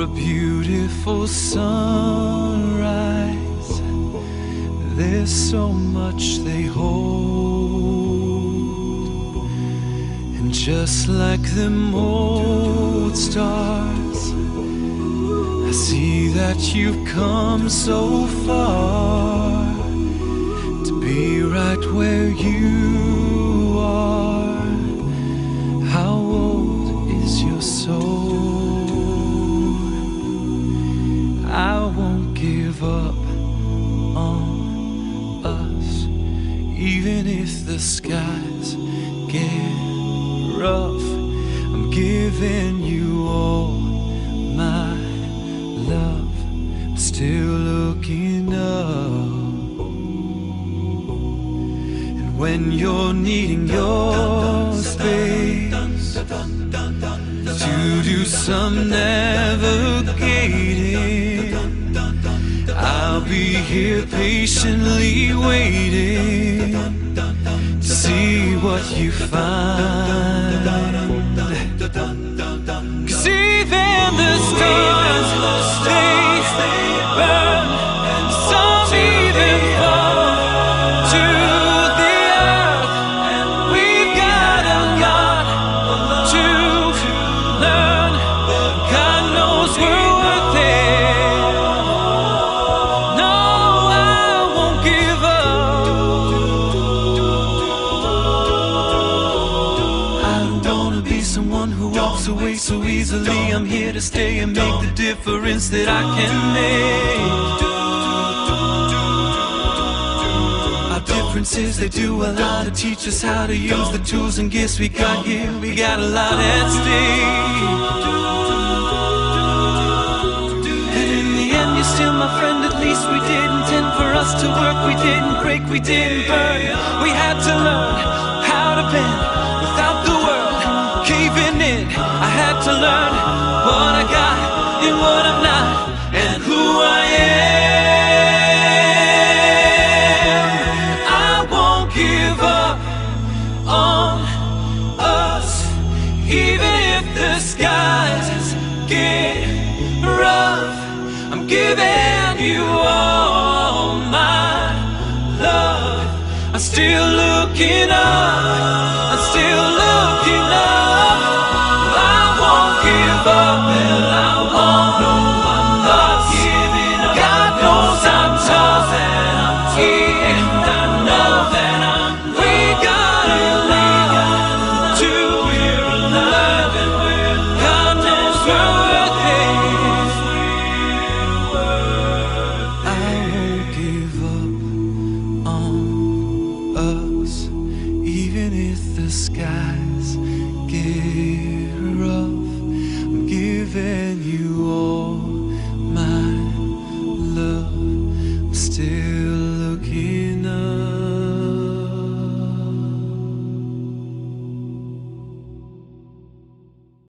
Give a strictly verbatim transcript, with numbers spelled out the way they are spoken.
a beautiful sunrise. There's so much they hold, and just like them old stars, I see that you've come so far to be right where you are. How old is your soul? I won't give up on us, even if the skies get rough. I'm giving you all my love, I'm still looking up. And when you're needing your space to do some navigating, I'll be here patiently waiting to see what you find. 'Cause even the stars, they burn, and some even fall to the earth. And we've got a lot to learn. God knows we're worth it. No, I won't give up. I don't wanna be someone who walks away so easily. I'm here to stay and make the difference that I can make. Our differences, they do a lot to teach us how to use the tools and gifts we got here. We got a lot at stake. And in the end, you're still my friend. At least we didn't intend for us to work. We didn't break, we didn't burn. We had to learn how to bend without the world caving in. I had to learn what I got and what I'm not, and who I am. I won't give up on us, even if the skies get rough. I'm giving you all my love. I'm still looking up, I'm still looking up. I won't give up, and I won't